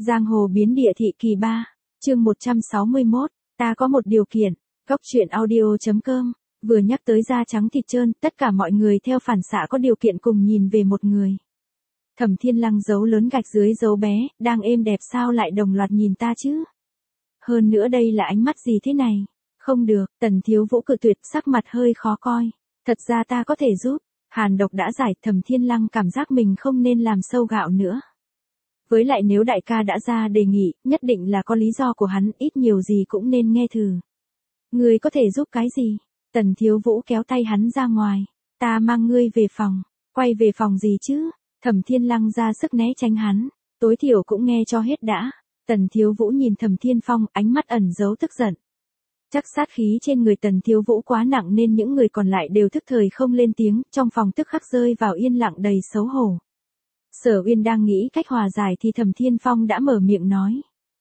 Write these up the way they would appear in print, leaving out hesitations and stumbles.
Giang hồ biến địa thị kỳ 3, chương 161, ta có một điều kiện. Góc truyện audio.com, vừa nhắc tới da trắng thịt trơn, tất cả mọi người theo phản xạ có điều kiện cùng nhìn về một người. Thẩm Thiên Lăng dấu lớn gạch dưới dấu bé, đang êm đẹp sao lại đồng loạt nhìn ta chứ? Hơn nữa đây là ánh mắt gì thế này? Không được, Tần Thiếu Vũ cự tuyệt, sắc mặt hơi khó coi. Thật ra ta có thể giúp. Hàn độc đã giải, Thẩm Thiên Lăng cảm giác mình không nên làm sâu gạo nữa. Với lại nếu đại ca đã ra đề nghị, nhất định là có lý do của hắn, ít nhiều gì cũng nên nghe thử. Ngươi có thể giúp cái gì? Tần Thiếu Vũ kéo tay hắn ra ngoài. Ta mang ngươi về phòng. Quay về phòng gì chứ? Thẩm Thiên Lăng ra sức né tránh hắn. Tối thiểu cũng nghe cho hết đã. Tần Thiếu Vũ nhìn Thẩm Thiên Phong, ánh mắt ẩn giấu tức giận. Chắc sát khí trên người Tần Thiếu Vũ quá nặng nên những người còn lại đều thức thời không lên tiếng, trong phòng tức khắc rơi vào yên lặng đầy xấu hổ. Sở Uyên đang nghĩ cách hòa giải thì Thẩm Thiên Phong đã mở miệng nói.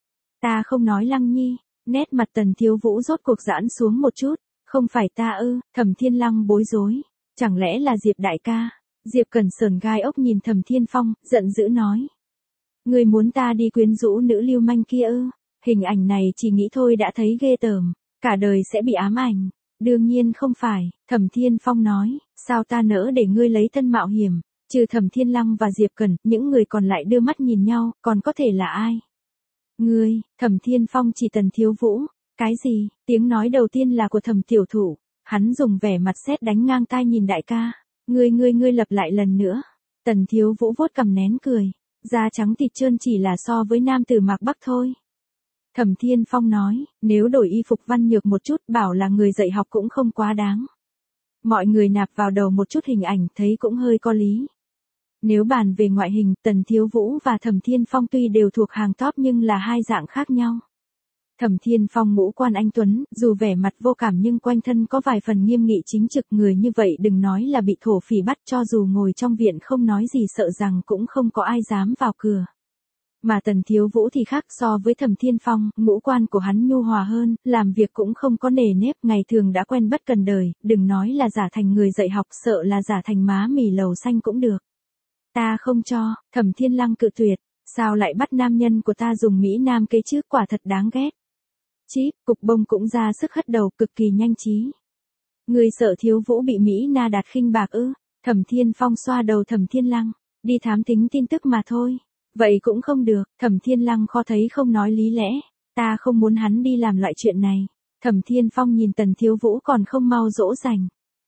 Ta không nói Lăng Nhi. Nét mặt Tần Thiếu Vũ rốt cuộc giãn xuống một chút. Không phải ta ư? Thẩm Thiên Lăng bối rối. Chẳng lẽ là Diệp đại ca? Diệp Cẩn sờn gai ốc nhìn Thẩm Thiên Phong, giận dữ nói. Ngươi muốn ta đi quyến rũ nữ lưu manh kia ư? Hình ảnh này chỉ nghĩ thôi đã thấy ghê tởm. Cả đời sẽ bị ám ảnh. Đương nhiên không phải, Thẩm Thiên Phong nói. Sao ta nỡ để ngươi lấy thân mạo hiểm? Trừ Thẩm Thiên Lăng và Diệp Cẩn, những người còn lại đưa mắt nhìn nhau, còn có thể là ai? Ngươi, Thẩm Thiên Phong chỉ Tần Thiếu Vũ. Cái gì? Tiếng nói đầu tiên là của Thẩm tiểu thủ. Hắn dùng vẻ mặt sét đánh ngang tai nhìn đại ca. Ngươi lặp lại lần nữa. Tần Thiếu Vũ vuốt cằm nén cười. Da trắng thịt trơn chỉ là so với nam tử Mạc Bắc thôi. Thẩm Thiên Phong nói, nếu đổi y phục văn nhược một chút bảo là người dạy học cũng không quá đáng. Mọi người nạp vào đầu một chút hình ảnh thấy cũng hơi có lý. Nếu bàn về ngoại hình, Tần Thiếu Vũ và Thẩm Thiên Phong tuy đều thuộc hàng top nhưng là hai dạng khác nhau. Thẩm Thiên Phong ngũ quan anh tuấn, dù vẻ mặt vô cảm nhưng quanh thân có vài phần nghiêm nghị chính trực, người như vậy đừng nói là bị thổ phỉ bắt, cho dù ngồi trong viện không nói gì sợ rằng cũng không có ai dám vào cửa. Mà Tần Thiếu Vũ thì khác, so với Thẩm Thiên Phong, ngũ quan của hắn nhu hòa hơn, làm việc cũng không có nề nếp, ngày thường đã quen bất cần đời, đừng nói là giả thành người dạy học, sợ là giả thành má mì lầu xanh cũng được. Ta không cho. Thẩm Thiên Lăng cự tuyệt. Sao lại bắt nam nhân của ta dùng Mỹ Nam kế chứ, quả thật đáng ghét. Chíp, Cục Bông cũng ra sức hất đầu, cực kỳ nhanh trí. Người sợ Thiếu Vũ bị Mỹ Na Đạt khinh bạc ư? Thẩm Thiên Phong xoa đầu Thẩm Thiên Lăng. Đi thám thính tin tức mà thôi. Vậy cũng không được. Thẩm Thiên Lăng khó thấy không nói lý lẽ. Ta không muốn hắn đi làm loại chuyện này. Thẩm Thiên Phong nhìn Tần Thiếu Vũ còn không mau dỗ dành.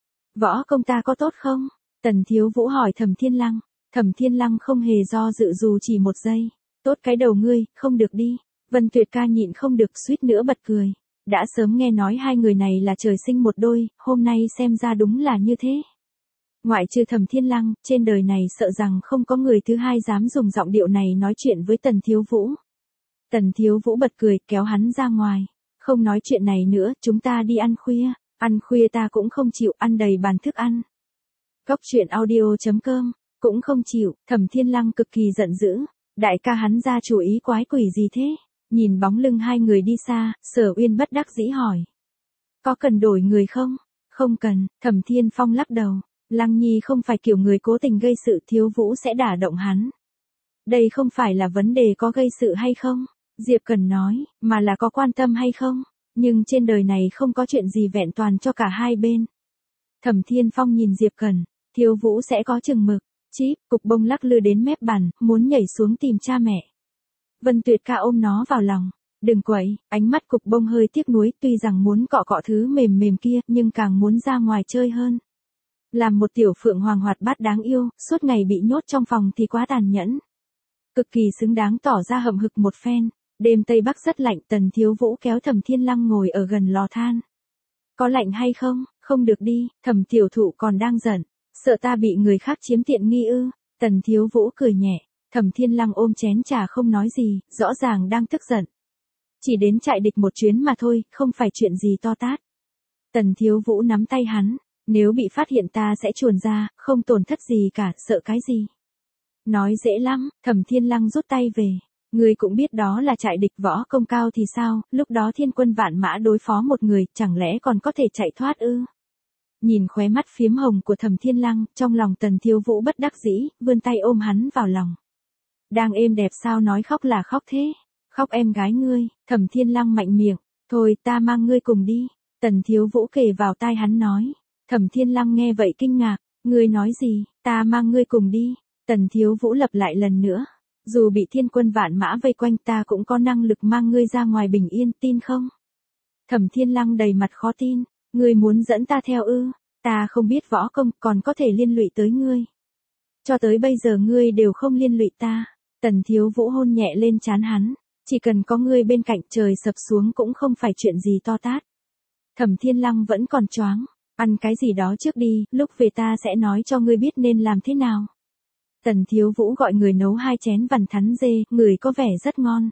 Võ công ta có tốt không? Tần Thiếu Vũ hỏi Thẩm Thiên Lăng. Thẩm Thiên Lăng không hề do dự dù chỉ một giây. Tốt cái đầu ngươi, không được đi. Vân Tuyệt ca nhịn không được suýt nữa bật cười. Đã sớm nghe nói hai người này là trời sinh một đôi, hôm nay xem ra đúng là như thế. Ngoại trừ Thẩm Thiên Lăng, trên đời này sợ rằng không có người thứ hai dám dùng giọng điệu này nói chuyện với Tần Thiếu Vũ. Tần Thiếu Vũ bật cười, kéo hắn ra ngoài. Không nói chuyện này nữa, chúng ta đi ăn khuya. Ăn khuya ta cũng không chịu, ăn đầy bàn thức ăn. Góc truyện audio.com, cũng không chịu. Thẩm Thiên Lăng cực kỳ giận dữ. Đại ca hắn ra chủ ý quái quỷ gì thế? Nhìn bóng lưng hai người đi xa, Sở Uyên bất đắc dĩ hỏi. Có cần đổi người không? Không cần. Thẩm Thiên Phong lắc đầu. Lăng Nhi không phải kiểu người cố tình gây sự, Thiếu Vũ sẽ đả động hắn. Đây không phải là vấn đề có gây sự hay không, Diệp Cẩn nói, mà là có quan tâm hay không. Nhưng trên đời này không có chuyện gì vẹn toàn cho cả hai bên. Thẩm Thiên Phong nhìn Diệp Cẩn, Thiếu Vũ sẽ có chừng mực. Chíp, Cục Bông lắc lư đến mép bàn, muốn nhảy xuống tìm cha mẹ. Vân Tuyệt ca ôm nó vào lòng. Đừng quậy. Ánh mắt Cục Bông hơi tiếc nuối, tuy rằng muốn cọ cọ thứ mềm mềm kia, nhưng càng muốn ra ngoài chơi hơn. Làm một tiểu phượng hoàng hoạt bát đáng yêu, suốt ngày bị nhốt trong phòng thì quá tàn nhẫn. Cực kỳ xứng đáng tỏ ra hậm hực một phen. Đêm Tây Bắc rất lạnh, Tần Thiếu Vũ kéo Thẩm Thiên Lăng ngồi ở gần lò than. Có lạnh hay không? Không được đi. Thẩm tiểu thụ còn đang giận. Sợ ta bị người khác chiếm tiện nghi ư? Tần Thiếu Vũ cười nhẹ. Thẩm Thiên Lăng ôm chén trà không nói gì, rõ ràng đang tức giận. Chỉ đến chạy địch một chuyến mà thôi, không phải chuyện gì to tát. Tần Thiếu Vũ nắm tay hắn. Nếu bị phát hiện ta sẽ chuồn ra, không tổn thất gì cả, sợ cái gì? Nói dễ lắm. Thẩm Thiên Lăng rút tay về. Ngươi cũng biết đó là trại địch, võ công cao thì sao, lúc đó thiên quân vạn mã đối phó một người, chẳng lẽ còn có thể chạy thoát ư? Nhìn khóe mắt phiếm hồng của Thẩm Thiên Lăng, trong lòng Tần Thiếu Vũ bất đắc dĩ, vươn tay ôm hắn vào lòng. Đang êm đẹp sao nói khóc là khóc thế? Khóc em gái ngươi, Thẩm Thiên Lăng mạnh miệng, thôi ta mang ngươi cùng đi. Tần Thiếu Vũ kề vào tai hắn nói. Thẩm Thiên Lăng nghe vậy kinh ngạc, ngươi nói gì, ta mang ngươi cùng đi. Tần Thiếu Vũ lặp lại lần nữa, dù bị thiên quân vạn mã vây quanh ta cũng có năng lực mang ngươi ra ngoài bình yên, tin không? Thẩm Thiên Lăng đầy mặt khó tin, ngươi muốn dẫn ta theo ư? Ta không biết võ công còn có thể liên lụy tới ngươi. Cho tới bây giờ ngươi đều không liên lụy ta. Tần Thiếu Vũ hôn nhẹ lên trán hắn, chỉ cần có ngươi bên cạnh trời sập xuống cũng không phải chuyện gì to tát. Thẩm Thiên Lăng vẫn còn choáng, ăn cái gì đó trước đi, lúc về ta sẽ nói cho ngươi biết nên làm thế nào. Tần Thiếu Vũ gọi người nấu 2 chén vằn thắn dê, người có vẻ rất ngon.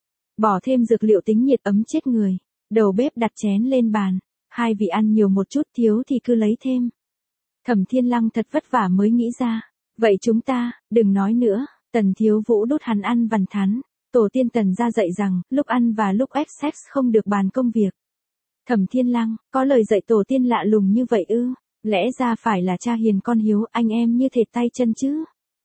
Bỏ thêm dược liệu tính nhiệt ấm chết người. Đầu bếp đặt chén lên bàn, 2 vị ăn nhiều một chút, thiếu thì cứ lấy thêm. Thẩm Thiên Lăng thật vất vả mới nghĩ ra, vậy chúng ta, đừng nói nữa. Tần Thiếu Vũ đút hắn ăn vằn thắn, tổ tiên Tần ra dạy rằng, lúc ăn và lúc ép sex không được bàn công việc. Thẩm Thiên Lăng, có lời dạy tổ tiên lạ lùng như vậy ư? Lẽ ra phải là cha hiền con hiếu, anh em như thịt tay chân chứ?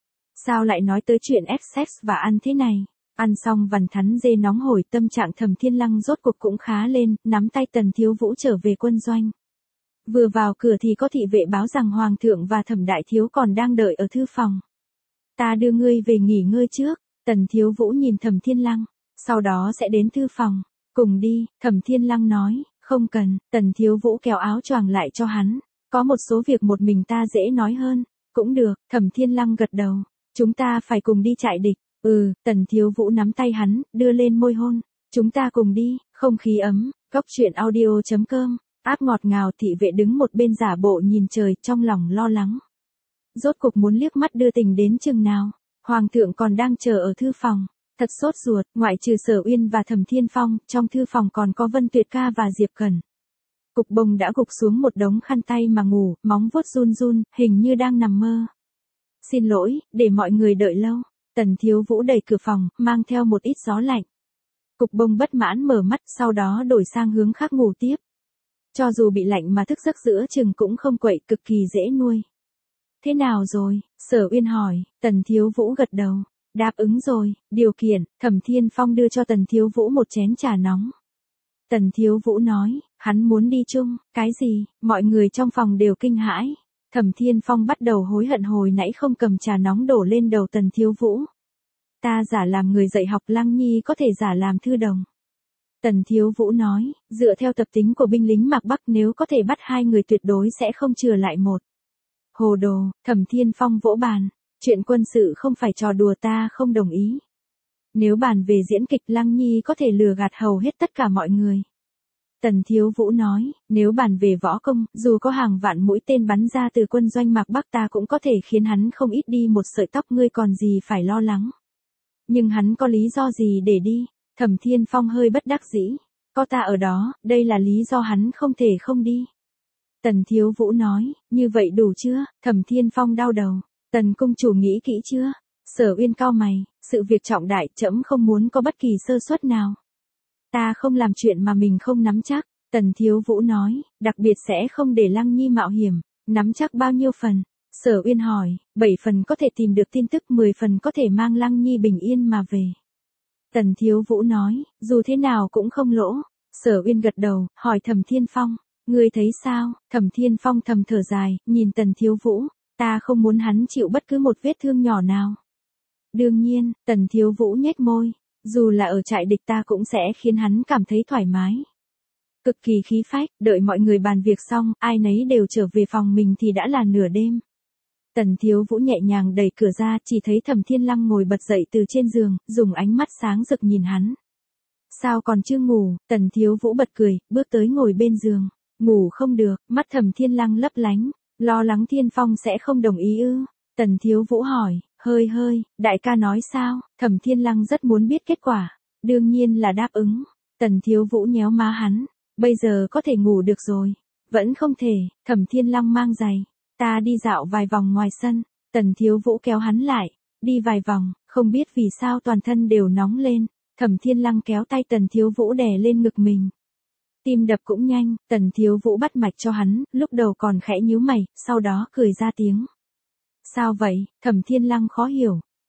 Sao lại nói tới chuyện ép sex và ăn thế này? Ăn xong vằn thắn dê nóng hổi, tâm trạng Thẩm Thiên Lăng rốt cuộc cũng khá lên, nắm tay Tần Thiếu Vũ trở về quân doanh. Vừa vào cửa thì có thị vệ báo rằng Hoàng thượng và Thẩm Đại Thiếu còn đang đợi ở thư phòng. Ta đưa ngươi về nghỉ ngơi trước. Tần Thiếu Vũ nhìn Thẩm Thiên Lăng, sau đó sẽ đến thư phòng. Cùng đi, Thẩm Thiên Lăng nói, không cần. Tần Thiếu Vũ kéo áo choàng lại cho hắn. Có một số việc một mình ta dễ nói hơn. Cũng được, Thẩm Thiên Lăng gật đầu. Chúng ta phải cùng đi trại địch. Tần Thiếu Vũ nắm tay hắn, đưa lên môi hôn. Chúng ta cùng đi, không khí ấm. Góc truyện audio.com. Áp ngọt ngào, thị vệ đứng một bên giả bộ nhìn trời, trong lòng lo lắng. Rốt cục muốn liếc mắt đưa tình đến chừng nào. Hoàng thượng còn đang chờ ở thư phòng. Thật sốt ruột, ngoại trừ Sở Uyên và Thẩm Thiên Phong, trong thư phòng còn có Vân Tuyệt Ca và Diệp Cẩn. Cục Bông đã gục xuống một đống khăn tay mà ngủ, móng vuốt run run, hình như đang nằm mơ. Xin lỗi, để mọi người đợi lâu. Tần Thiếu Vũ đẩy cửa phòng, mang theo một ít gió lạnh. Cục Bông bất mãn mở mắt, sau đó đổi sang hướng khác ngủ tiếp. Cho dù bị lạnh mà thức giấc giữa chừng cũng không quậy, cực kỳ dễ nuôi. Thế nào rồi? Sở Uyên hỏi. Tần Thiếu Vũ gật đầu. Đáp ứng rồi, điều kiện, Thẩm Thiên Phong đưa cho Tần Thiếu Vũ một chén trà nóng. Tần Thiếu Vũ nói, hắn muốn đi chung. Cái gì? Mọi người trong phòng đều kinh hãi. Thẩm Thiên Phong bắt đầu hối hận hồi nãy không cầm trà nóng đổ lên đầu Tần Thiếu Vũ. Ta giả làm người dạy học, Lăng Nhi có thể giả làm thư đồng. Tần Thiếu Vũ nói, dựa theo tập tính của binh lính Mạc Bắc, nếu có thể bắt 2 người tuyệt đối sẽ không chừa lại một. Hồ đồ, Thẩm Thiên Phong vỗ bàn. Chuyện quân sự không phải trò đùa, ta không đồng ý. Nếu bàn về diễn kịch, Lăng Nhi có thể lừa gạt hầu hết tất cả mọi người. Tần Thiếu Vũ nói, nếu bàn về võ công, dù có hàng vạn mũi tên bắn ra từ quân doanh Mạc Bắc, ta cũng có thể khiến hắn không ít đi một sợi tóc, ngươi còn gì phải lo lắng. Nhưng hắn có lý do gì để đi? Thẩm Thiên Phong hơi bất đắc dĩ. Có ta ở đó, đây là lý do hắn không thể không đi. Tần Thiếu Vũ nói, như vậy đủ chưa? Thẩm Thiên Phong đau đầu. Tần cung chủ nghĩ kỹ chưa? Sở Uyên cau mày, sự việc trọng đại, trẫm không muốn có bất kỳ sơ suất nào. Ta không làm chuyện mà mình không nắm chắc. Tần Thiếu Vũ nói, đặc biệt sẽ không để Lăng Nhi mạo hiểm. Nắm chắc bao nhiêu phần? Sở Uyên hỏi, 7 phần có thể tìm được tin tức, 10 phần có thể mang Lăng Nhi bình yên mà về. Tần Thiếu Vũ nói, dù thế nào cũng không lỗ. Sở Uyên gật đầu, hỏi Thẩm Thiên Phong, ngươi thấy sao? Thẩm Thiên Phong thầm thở dài, nhìn Tần Thiếu Vũ, ta không muốn hắn chịu bất cứ một vết thương nhỏ nào. Đương nhiên, Tần Thiếu Vũ nhếch môi, dù là ở trại địch ta cũng sẽ khiến hắn cảm thấy thoải mái. Cực kỳ khí phách, đợi mọi người bàn việc xong, ai nấy đều trở về phòng mình thì đã là nửa đêm. Tần Thiếu Vũ nhẹ nhàng đẩy cửa ra, chỉ thấy Thẩm Thiên Lăng ngồi bật dậy từ trên giường, dùng ánh mắt sáng rực nhìn hắn. Sao còn chưa ngủ? Tần Thiếu Vũ bật cười, bước tới ngồi bên giường. Ngủ không được, mắt Thẩm Thiên Lăng lấp lánh, lo lắng Thiên Phong sẽ không đồng ý ư? Tần Thiếu Vũ hỏi, hơi, đại ca nói sao? Thẩm Thiên Lăng rất muốn biết kết quả. Đương nhiên là đáp ứng. Tần Thiếu Vũ nhéo má hắn, bây giờ có thể ngủ được rồi. Vẫn không thể. Thẩm Thiên Lăng mang giày. Ta đi dạo vài vòng ngoài sân. Tần Thiếu Vũ kéo hắn lại. Đi vài vòng, không biết vì sao toàn thân đều nóng lên. Thẩm Thiên Lăng kéo tay Tần Thiếu Vũ đè lên ngực mình. Tim đập cũng nhanh, Tần Thiếu Vũ bắt mạch cho hắn, lúc đầu còn khẽ nhíu mày, sau đó cười ra tiếng. Sao vậy? Thẩm Thiên Lăng khó hiểu.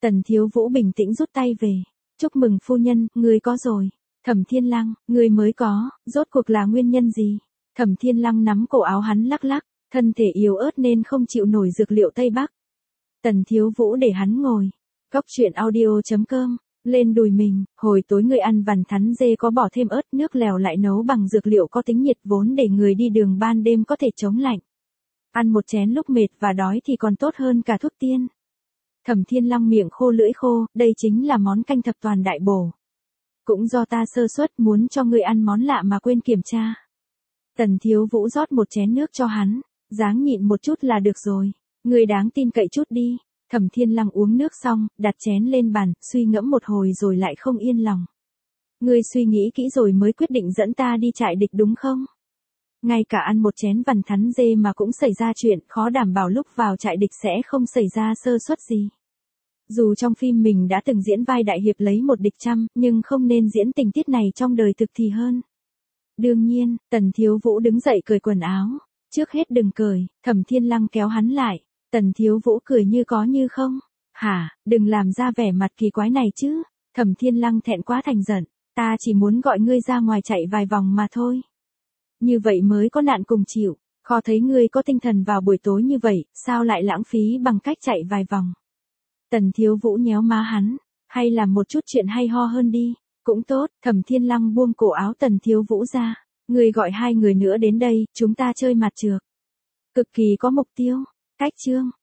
Tần Thiếu Vũ bình tĩnh rút tay về. Chúc mừng phu nhân, ngươi có rồi. Thẩm Thiên Lăng, ngươi mới có, rốt cuộc là nguyên nhân gì? Thẩm Thiên Lăng nắm cổ áo hắn lắc lắc, thân thể yếu ớt nên không chịu nổi dược liệu Tây Bắc. Tần Thiếu Vũ để hắn ngồi. Cóc truyện audio.com, lên đùi mình, hồi tối người ăn vằn thắn dê có bỏ thêm ớt nước lèo lại nấu bằng dược liệu có tính nhiệt vốn để người đi đường ban đêm có thể chống lạnh. Ăn một chén lúc mệt và đói thì còn tốt hơn cả thuốc tiên. Thẩm Thiên Lăng miệng khô lưỡi khô, đây chính là món canh thập toàn đại bổ. Cũng do ta sơ suất muốn cho ngươi ăn món lạ mà quên kiểm tra. Tần Thiếu Vũ rót một chén nước cho hắn, dáng nhịn một chút là được rồi. Ngươi đáng tin cậy chút đi. Thẩm Thiên Lăng uống nước xong, đặt chén lên bàn, suy ngẫm một hồi rồi lại không yên lòng. Ngươi suy nghĩ kỹ rồi mới quyết định dẫn ta đi trại địch đúng không? Ngay cả ăn một chén vằn thắn dê mà cũng xảy ra chuyện, khó đảm bảo lúc vào trại địch sẽ không xảy ra sơ suất gì. Dù trong phim mình đã từng diễn vai đại hiệp lấy một địch trăm, nhưng không nên diễn tình tiết này trong đời thực thì hơn. Đương nhiên, Tần Thiếu Vũ đứng dậy cởi quần áo. Trước hết đừng cởi, Thẩm Thiên Lăng kéo hắn lại. Tần Thiếu Vũ cười như có như không. Hả, đừng làm ra vẻ mặt kỳ quái này chứ. Thẩm Thiên Lăng thẹn quá thành giận. Ta chỉ muốn gọi ngươi ra ngoài chạy vài vòng mà thôi. Như vậy mới có nạn cùng chịu. Khó thấy ngươi có tinh thần vào buổi tối như vậy, sao lại lãng phí bằng cách chạy vài vòng. Tần Thiếu Vũ nhéo má hắn. Hay làm một chút chuyện hay ho hơn đi. Cũng tốt, Thẩm Thiên Lăng buông cổ áo Tần Thiếu Vũ ra. Ngươi gọi hai người nữa đến đây, chúng ta chơi mặt trược. Cực kỳ có mục tiêu. Cách chương.